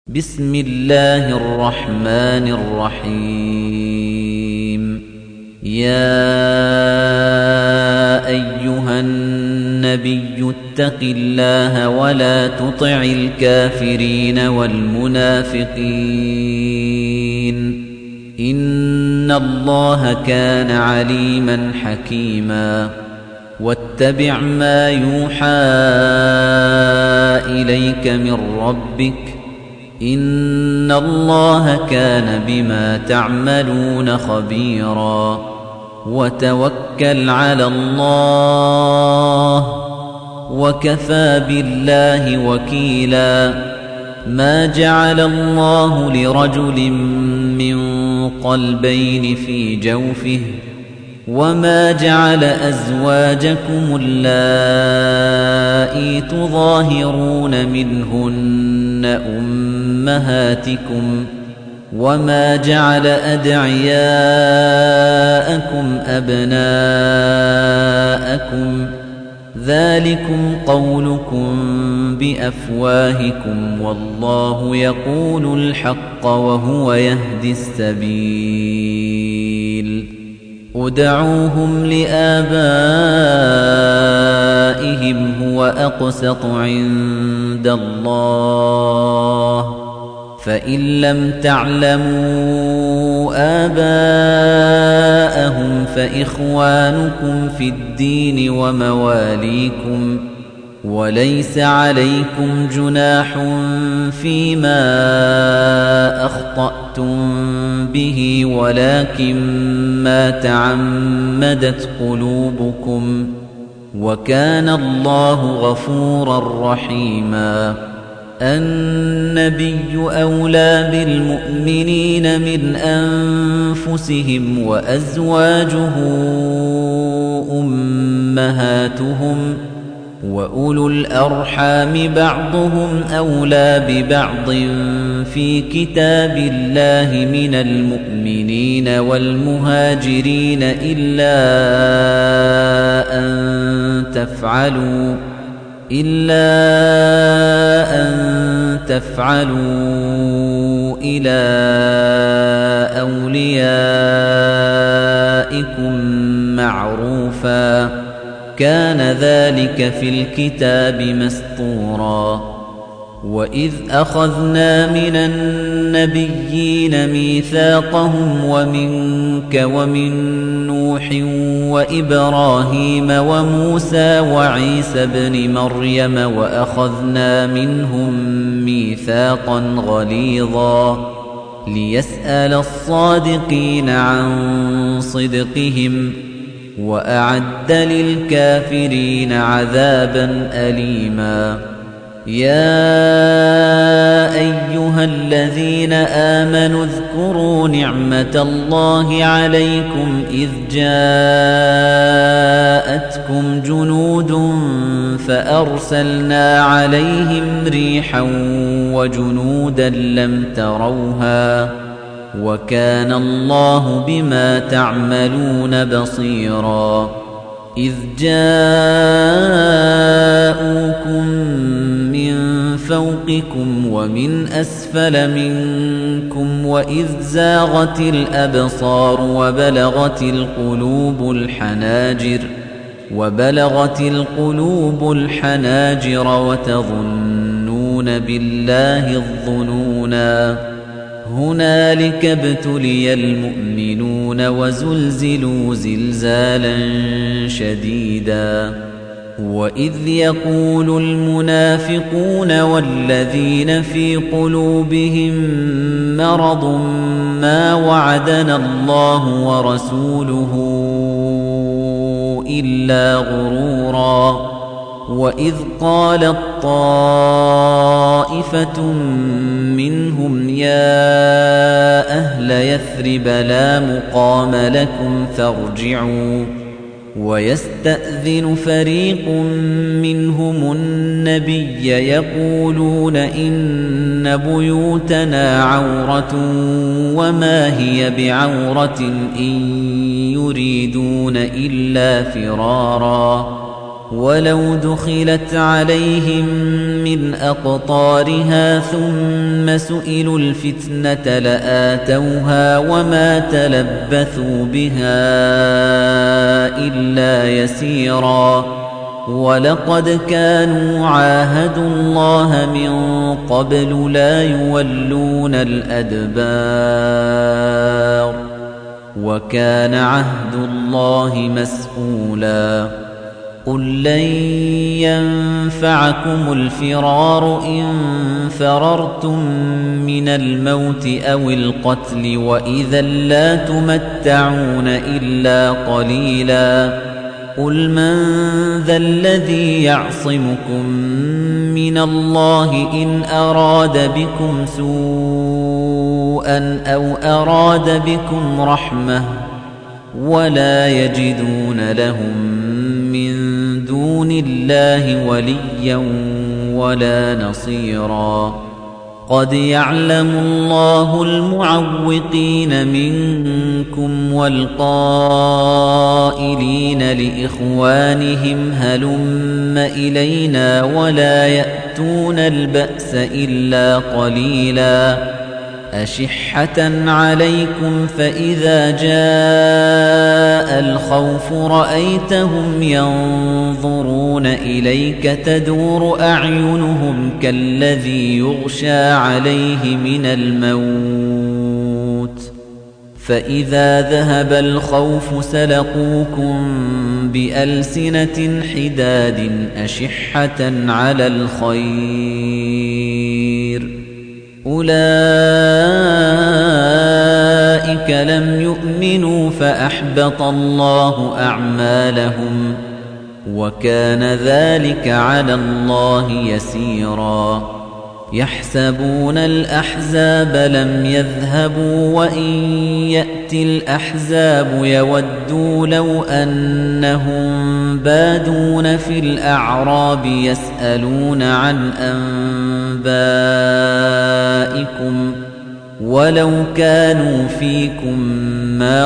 بسم الله الرحمن الرحيم يا أيها النبي اتق الله ولا تطع الكافرين والمنافقين إن الله كان عليما حكيما واتبع ما يوحى إليك من ربك إن الله كان بما تعملون خبيرا وتوكل على الله وكفى بالله وكيلا ما جعل الله لرجل من قلبين في جوفه وما جعل أزواجكم اللائي تظاهرون منهن أمهاتكم وما جعل أدعياءكم أبناءكم ذلكم قولكم بأفواهكم والله يقول الحق وهو يهدي السبيل ادعوهم لآبائهم هو أقسط عند الله فإن لم تعلموا آباءهم فإخوانكم في الدين ومواليكم وليس عليكم جناح فيما أخطأتم به ولكن ما تعمدت قلوبكم وكان الله غفورا رحيما النبي أولى بالمؤمنين من أنفسهم وأزواجه أمهاتهم وأولو الأرحام بعضهم أولى ببعض في كتاب الله من المؤمنين والمهاجرين إلا أن تفعلوا إلى أوليائكم معروفا كان ذلك في الكتاب مسطورا وإذ أخذنا من النبيين ميثاقهم ومنك ومن نوح وإبراهيم وموسى وعيسى ابن مريم وأخذنا منهم ميثاقا غليظا ليسأل الصادقين عن صدقهم وأعد للكافرين عذابا أليما يا أيها الذين آمنوا اذكروا نعمة الله عليكم إذ جاءتكم جنود فأرسلنا عليهم ريحا وجنودا لم تروها وكان الله بما تعملون بصيرا إذ جاءوكم من فوقكم ومن أسفل منكم وإذ زاغت الأبصار وبلغت القلوب الحناجر وتظنون بالله الظنونا هنالك ابتلي المؤمنون وزلزلوا زلزالا شديدا وإذ يقول المنافقون والذين في قلوبهم مرض ما وعدنا الله ورسوله إلا غرورا وإذ قالت طائفة منهم يا أهل يثرب لا مقام لكم فارجعوا ويستأذن فريق منهم النبي يقولون إن بيوتنا عورة وما هي بعورة إن يريدون إلا فرارا ولو دخلت عليهم من أقطارها ثم سئلوا الفتنة لآتوها وما تلبثوا بها إلا يسيرا ولقد كانوا عاهدوا الله من قبل لا يولون الأدبار وكان عهد الله مسؤولا قل لن ينفعكم الفرار إن فررتم من الموت أو القتل وإذا لا تمتعون إلا قليلا قل من ذا الذي يعصمكم من الله إن أراد بكم سوءا أو أراد بكم رحمة ولا يجدون لهم من دون الله وليا ولا نصيرا قد يعلم الله المعوقين منكم والقائلين لإخوانهم هلم إلينا ولا يأتون البأس إلا قليلا أشحة عليكم فإذا جاء الخوف رأيتهم ينظرون إليك تدور أعينهم كالذي يغشى عليه من الموت فإذا ذهب الخوف سلقوكم بألسنة حداد أشحة على الخير أولئك لم يؤمنوا فأحبط الله أعمالهم وكان ذلك على الله يسيرا يحسبون الأحزاب لم يذهبوا وإن يأتي الأحزاب يودوا لو أنهم بادون في الأعراب يسألون عن أنبائكم ولو كانوا فيكم ما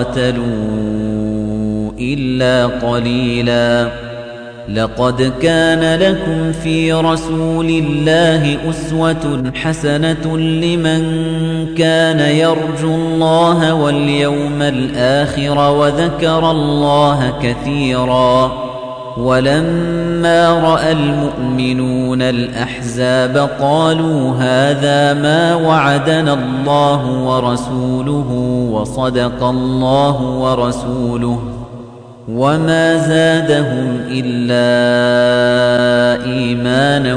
قاتلوا إلا قليلا لقد كان لكم في رسول الله أسوة حسنة لمن كان يرجو الله واليوم الآخر وذكر الله كثيرا ولما رأى المؤمنون الأحزاب قالوا هذا ما وعدنا الله ورسوله وصدق الله ورسوله وما زادهم إلا إيمانا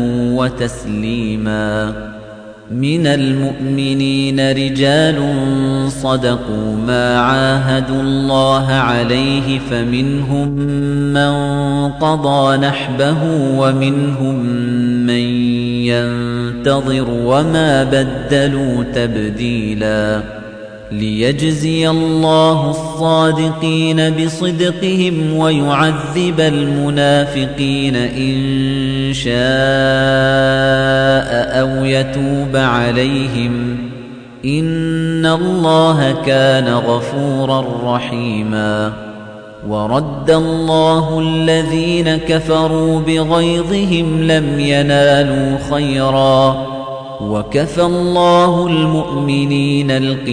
وتسليما من المؤمنين رجال صدقوا ما عاهدوا الله عليه فمنهم من قضى نحبه ومنهم من ينتظر وما بدلوا تبديلا ليجزي الله الصادقين بصدقهم ويعذب المنافقين إن شاء أو يتوب عليهم إن الله كان غفورا رحيما ورد الله الذين كفروا بغيظهم لم ينالوا خيرا وكفى الله المؤمنين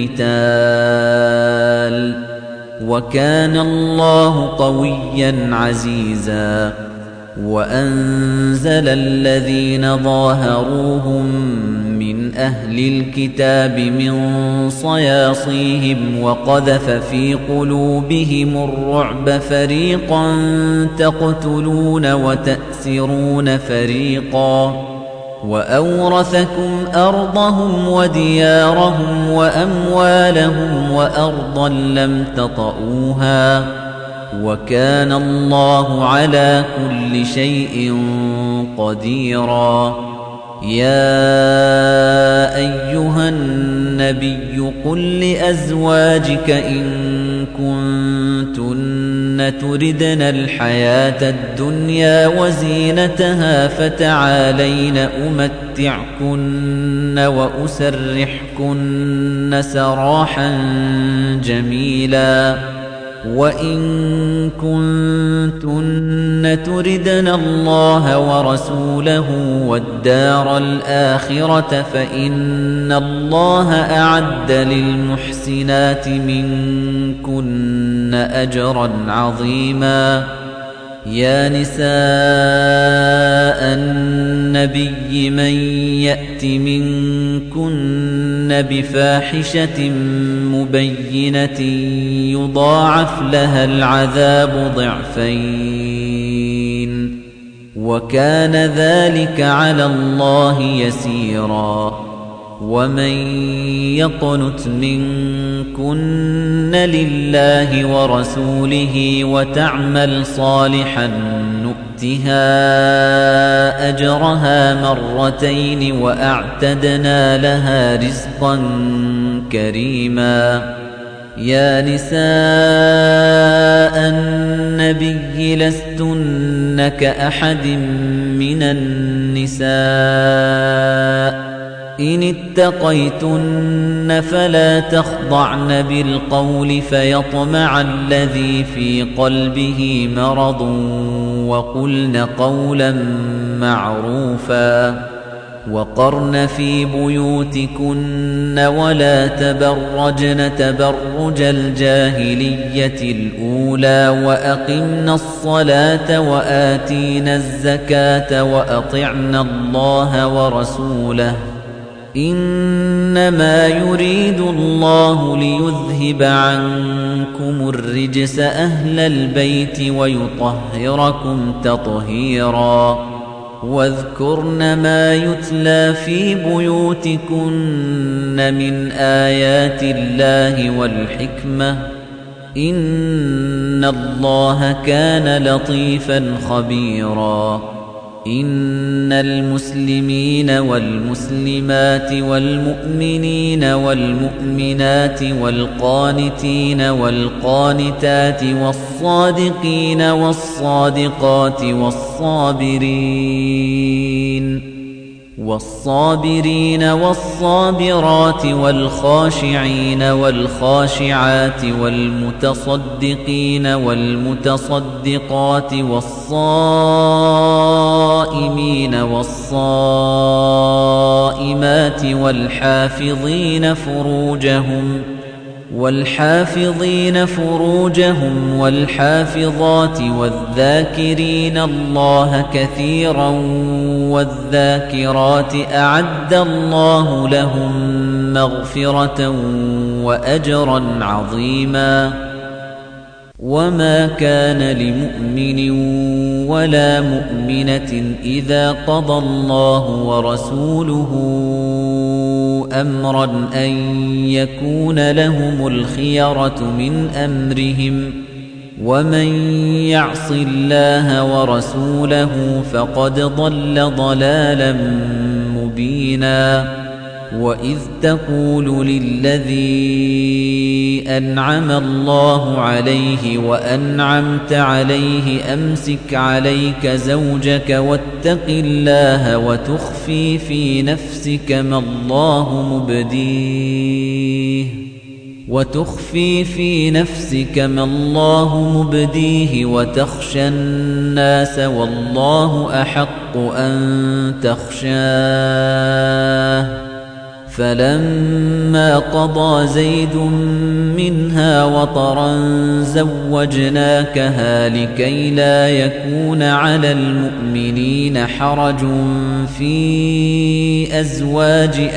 القتال وكان الله قويا عزيزا وأنزل الذين ظاهروهم من أهل الكتاب من صياصيهم وقذف في قلوبهم الرعب فريقا تقتلون وتأسرون فريقا وأورثكم أرضهم وديارهم وأموالهم وأرضا لم تطئوها وكان الله على كل شيء قديرا يا أيها النبي قل لأزواجك إن كنتن تردن الحياة الدنيا وزينتها فتعالين أمتعكن وأسرحكن سراحا جميلا وَإِن كُنتُنَّ تُرِدْنَ اللَّهَ وَرَسُولَهُ وَالدَّارَ الْآخِرَةَ فَإِنَّ اللَّهَ أَعَدَّ لِلْمُحْسِنَاتِ مِنكُنَّ أَجْرًا عَظِيمًا. يا نساء النبي من يأت منكن بفاحشة مبينة يضاعف لها العذاب ضعفين وكان ذلك على الله يسيرا. ومن يقنت منكن لله ورسوله وتعمل صالحا نؤتها أجرها مرتين وأعتدنا لها رزقا كريما. يا نساء النبي لستن كأحد من النساء إن اتقيتن فلا تخضعن بالقول فيطمع الذي في قلبه مرض وقلن قولا معروفا. وقرن في بيوتكن ولا تبرجن تبرج الجاهلية الأولى وأقمن الصلاة وآتينا الزكاة وأطعن الله ورسوله إنما يريد الله ليذهب عنكم الرجس أهل البيت ويطهركم تطهيرا. واذكرن ما يتلى في بيوتكن من آيات الله والحكمة إن الله كان لطيفا خبيرا. إن المسلمين والمسلمات والمؤمنين والمؤمنات والقانتين والقانتات والصادقين والصادقات والصابرين والصابرات والخاشعين والخاشعات والمتصدقين والمتصدقات والصائمين والصائمات والحافظين فروجهم والحافظات والذاكرين الله كثيرا والذاكرات أعد الله لهم مغفرة وأجرا عظيما. وما كان لمؤمن ولا مؤمنة إذا قضى الله ورسوله أمرا أن يكون لهم الخيرة من أمرهم ومن يعص الله ورسوله فقد ضل ضلالا مبينا. وإذ تقول للذي أنعم الله عليه وأنعمت عليه أمسك عليك زوجك واتق الله وتخفي في نفسك ما الله مبديه وتخشى الناس والله أحق أن تخشاه. فلما قضى زيد منها وطرا زوجناكها لكي لا يكون على المؤمنين حرج في أزواج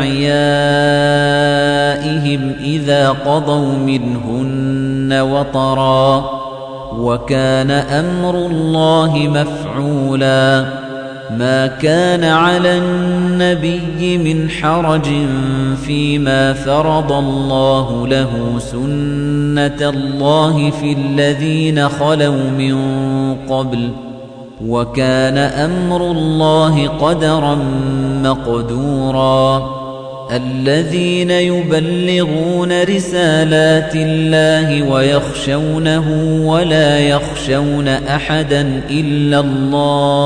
أدعيائهم إذا قضوا منهن وطرا وكان أمر الله مفعولا. ما كان على النبي من حرج فيما فرض الله له سنة الله في الذين خلوا من قبل وكان أمر الله قدرا مقدورا. الذين يبلغون رسالات الله ويخشونه ولا يخشون أحدا إلا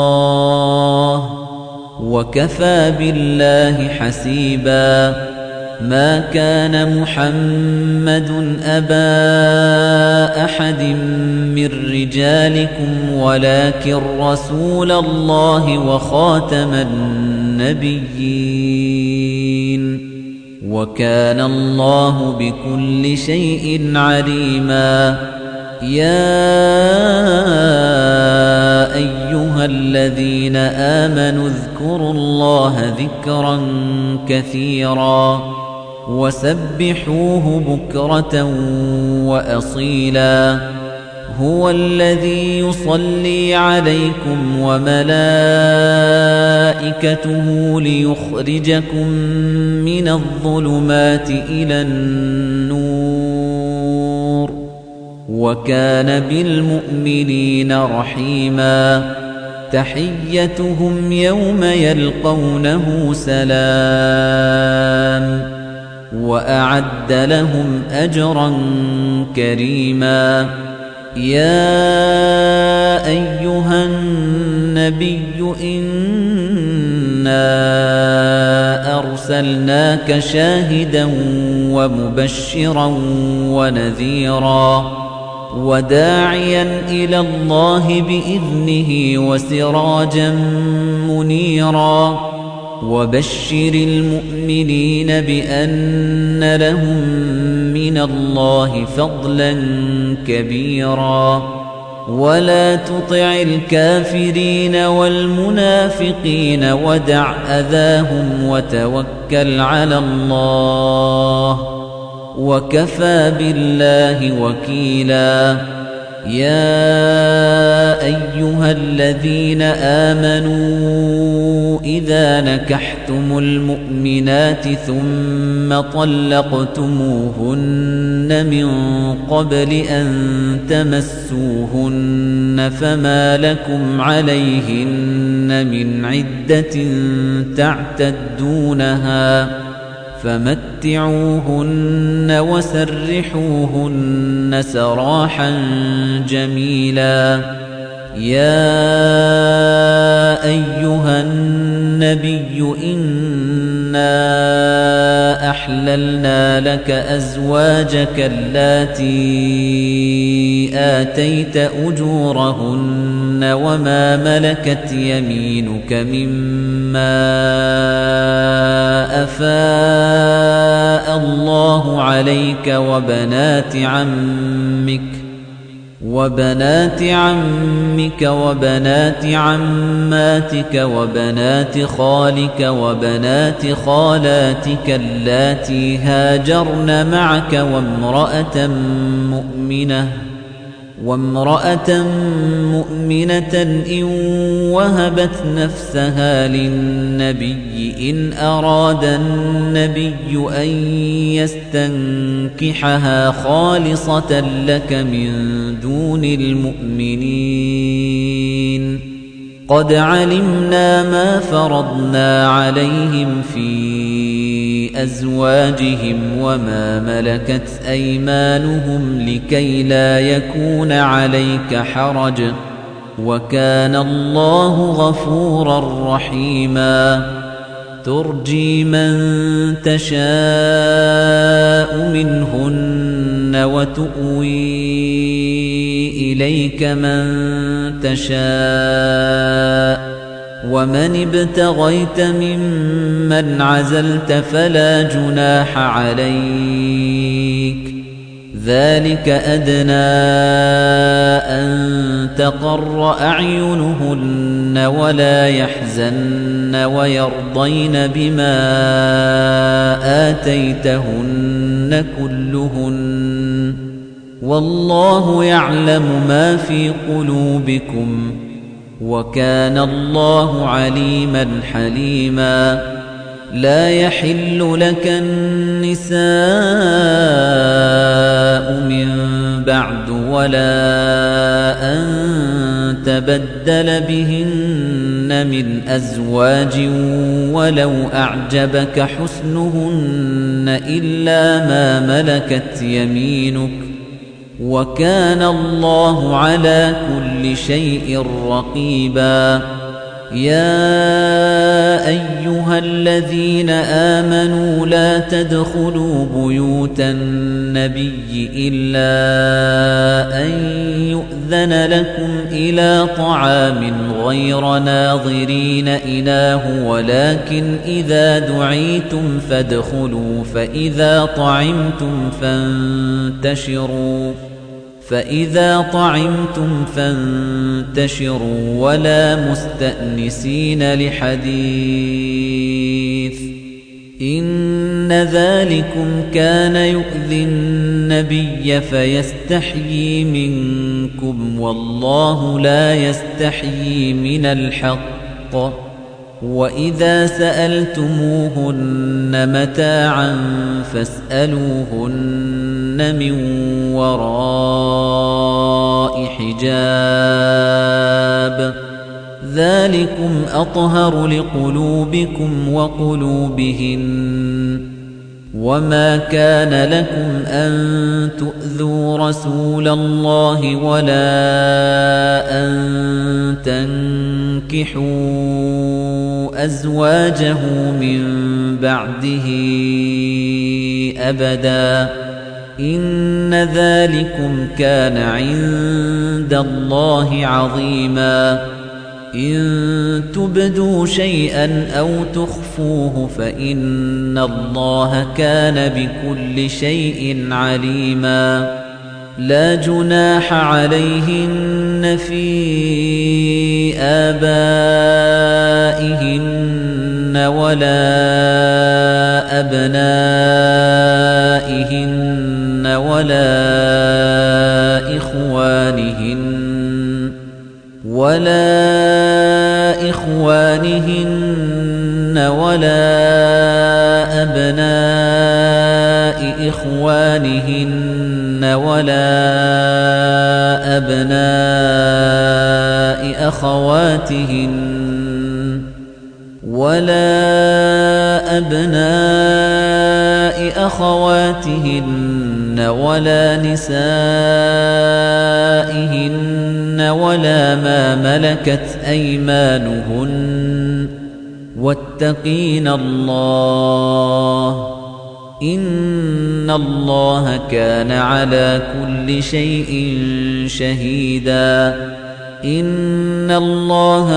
الله وكفى بالله حسيبا. ما كان محمد أبا أحد من رجالكم ولكن رسول الله وخاتم النبيين وكان الله بكل شيء عليما يا أيها الذين آمنوا اذكروا الله ذكرا كثيرا وسبحوه بكرة وأصيلا هو الذي يصلي عليكم وملائكته ليخرجكم من الظلمات إلى النور وكان بالمؤمنين رحيما تحيتهم يوم يلقونه سلام وأعد لهم أجرا كريما يا أيها النبي إنا أرسلناك شاهدا ومبشرا ونذيرا وداعيا إلى الله بإذنه وسراجا منيرا وبشر المؤمنين بأن لهم من الله فضلا كبيرا ولا تطع الكافرين والمنافقين ودع أذاهم وتوكل على الله وكفى بالله وكيلا يا أيها الذين آمنوا إذا نكحتم المؤمنات ثم طلقتموهن من قبل أن تمسوهن فما لكم عليهن من عدة تعتدونها فمتعوهن وسرحوهن سراحا جميلا يا أيها النبي إنا أحللنا لك أزواجك اللاتي آتيت أجورهن وما ملكت يمينك مما أفاء الله عليك وبنات عمك وبنات عماتك وبنات خالك وبنات خالاتك اللاتي هاجرن معك وامرأة مؤمنة إن وهبت نفسها للنبي إن أراد النبي أن يستنكحها خالصة لك من دون المؤمنين قد علمنا ما فرضنا عليهم في أزواجهم وما ملكت أيمانهم لكي لا يكون عليك حرج وكان الله غفورا رحيما ترجي من تشاء منهن وتؤوي إليك من تشاء ومن ابتغيت ممن عزلت فلا جناح عليك ذلك أدنى أن تقر أعينهن ولا يحزن ويرضين بما آتيتهن كلهن والله يعلم ما في قلوبكم وكان الله عليما حليما لا يحل لك النساء من بعد ولا أن تبدل بهن من أزواج ولو أعجبك حسنهن إلا ما ملكت يمينك وكان الله على كل شيء رقيبا يا أيها الذين آمنوا لا تدخلوا بيوت النبي إلا أن يؤذن لكم إلى طعام غير ناظرين إناه ولكن إذا دعيتم فادخلوا فإذا طعمتم فانتشروا ولا مستأنسين لحديث إن ذلكم كان يؤذي النبي فيستحيي منكم والله لا يستحيي من الحق وإذا سألتموهن متاعا فاسألوهن من وراء حجاب ذلكم أطهر لقلوبكم وقلوبهن وما كان لكم أن تؤذوا رسول الله ولا أن تنكحوا أزواجه من بعده أبدا إن ذلكم كان عند الله عظيما إن تبدوا شيئا أو تخفوه فإن الله كان بكل شيء عليما لا جناح عليهن في آبائهن ولا أبنائهن ولا إخوانهن ولا أبناء إخوانهن ولا أبناء أخواتهن ولا نسائهن ولا ما ملكت أيمانهن واتقين الله إن الله كان على كل شيء شهيدا إن الله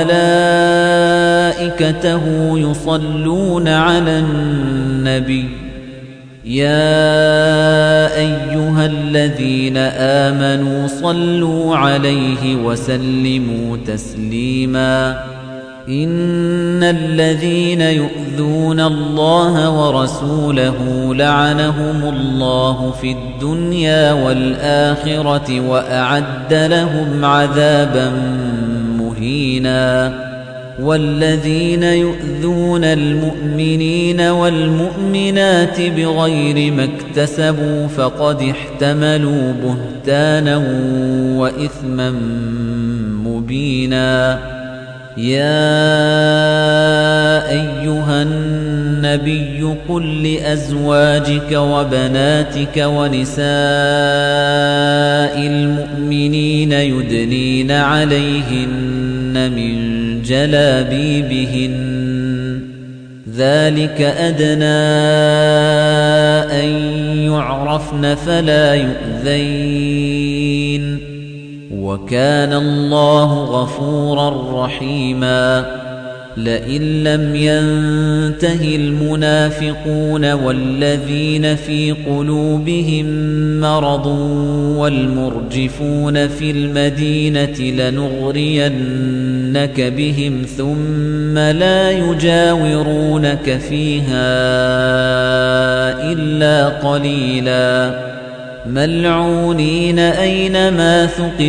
وملائكته يصلون على النبي يا أيها الذين آمنوا صلوا عليه وسلموا تسليما إن الذين يؤذون الله ورسوله لعنهم الله في الدنيا والآخرة وأعد لهم عذابا مهينا والذين يؤذون المؤمنين والمؤمنات بغير ما اكتسبوا فقد احتملوا بهتانا وإثما مبينا يا أيها النبي قل لأزواجك وبناتك ونساء المؤمنين يدنين عليهن من جلابيبهن ذلك أدنى أن يعرفن فلا يؤذين وكان الله غفورا رحيما لئن لم ينته المنافقون والذين في قلوبهم مرض والمرجفون في المدينة لنغرينك بهم ثم لا يجاورونك فيها إلا قليلا ملعونين أينما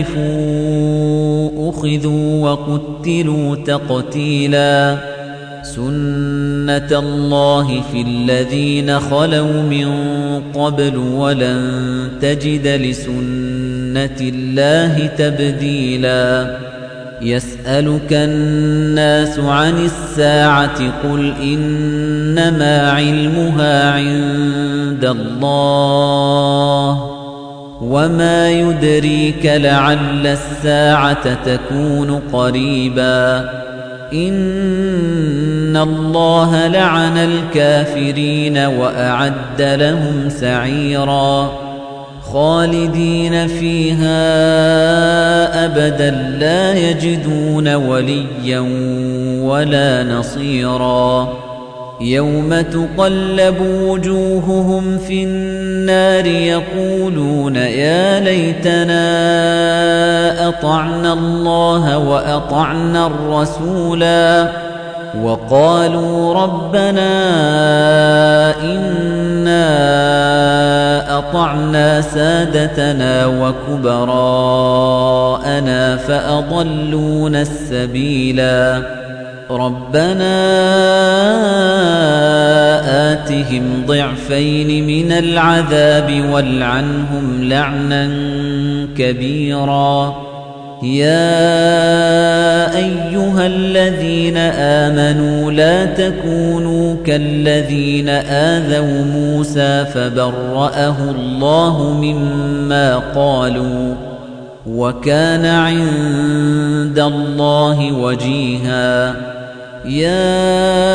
ثقفوا أخذوا وقتلوا تقتيلا سنة الله في الذين خلوا من قبل ولن تجد لسنة الله تبديلا يسألك الناس عن الساعة قل إنما علمها عند الله وما يدريك لعل الساعة تكون قريبا إِنَّ اللَّهَ لَعَنَ الْكَافِرِينَ وَأَعَدَّ لَهُمْ سَعِيرًا خَالِدِينَ فِيهَا أَبَدًا لَّا يَجِدُونَ وَلِيًّا وَلَا نَصِيرًا يَوْمَ تُقَلَّبُ وُجُوهُهُمْ فِي النَّارِ يَقُولُونَ يَا لَيْتَنَا أَطَعْنَا اللَّهَ وَأَطَعْنَا الرَّسُولَا وَقَالُوا رَبَّنَا إِنَّا أَطَعْنَا سَادَتَنَا وَكُبَرَاءَنَا فَأَضَلُّونَا السَّبِيلَا رَبَّنَا آتِهِمْ ضِعْفَيْنِ مِنَ الْعَذَابِ وَالْعَنْهُمْ لَعْنًا كَبِيرًا يَا أَيُّهَا الَّذِينَ آمَنُوا لَا تَكُونُوا كَالَّذِينَ آذَوْا مُوسَى فَبَرَّأَهُ اللَّهُ مِمَّا قَالُوا وَكَانَ عِندَ اللَّهِ وَجِيهًا يَا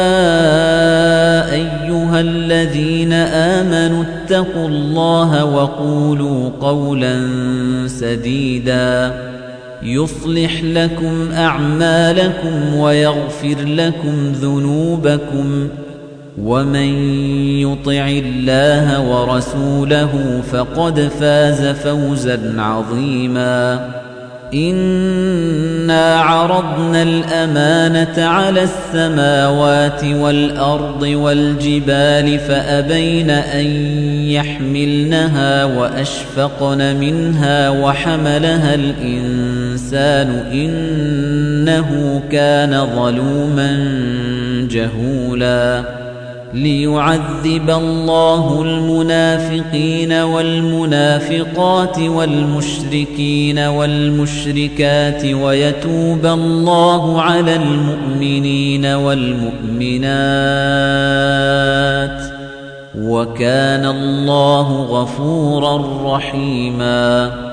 أَيُّهَا الَّذِينَ آمَنُوا اتَّقُوا اللَّهَ وَقُولُوا قَوْلًا سَدِيدًا يُصْلِحْ لَكُمْ أَعْمَالَكُمْ وَيَغْفِرْ لَكُمْ ذُنُوبَكُمْ وَمَن يُطِعِ اللَّهَ وَرَسُولَهُ فَقَدْ فَازَ فَوْزًا عَظِيمًا إِنَّا عَرَضْنَا الْأَمَانَةَ عَلَى السَّمَاوَاتِ وَالْأَرْضِ وَالْجِبَالِ فَأَبَيْنَ أَن يَحْمِلْنَهَا وَأَشْفَقْنَ مِنْهَا وَحَمَلَهَا الْإِنسَانُ إِنَّهُ كَانَ ظَلُومًا جَهُولًا لِيُعَذِّبَ اللَّهُ المنافقين والمنافقات والمشركين والمشركات ويتوب الله على المؤمنين والمؤمنات وكان الله غفورا رحيما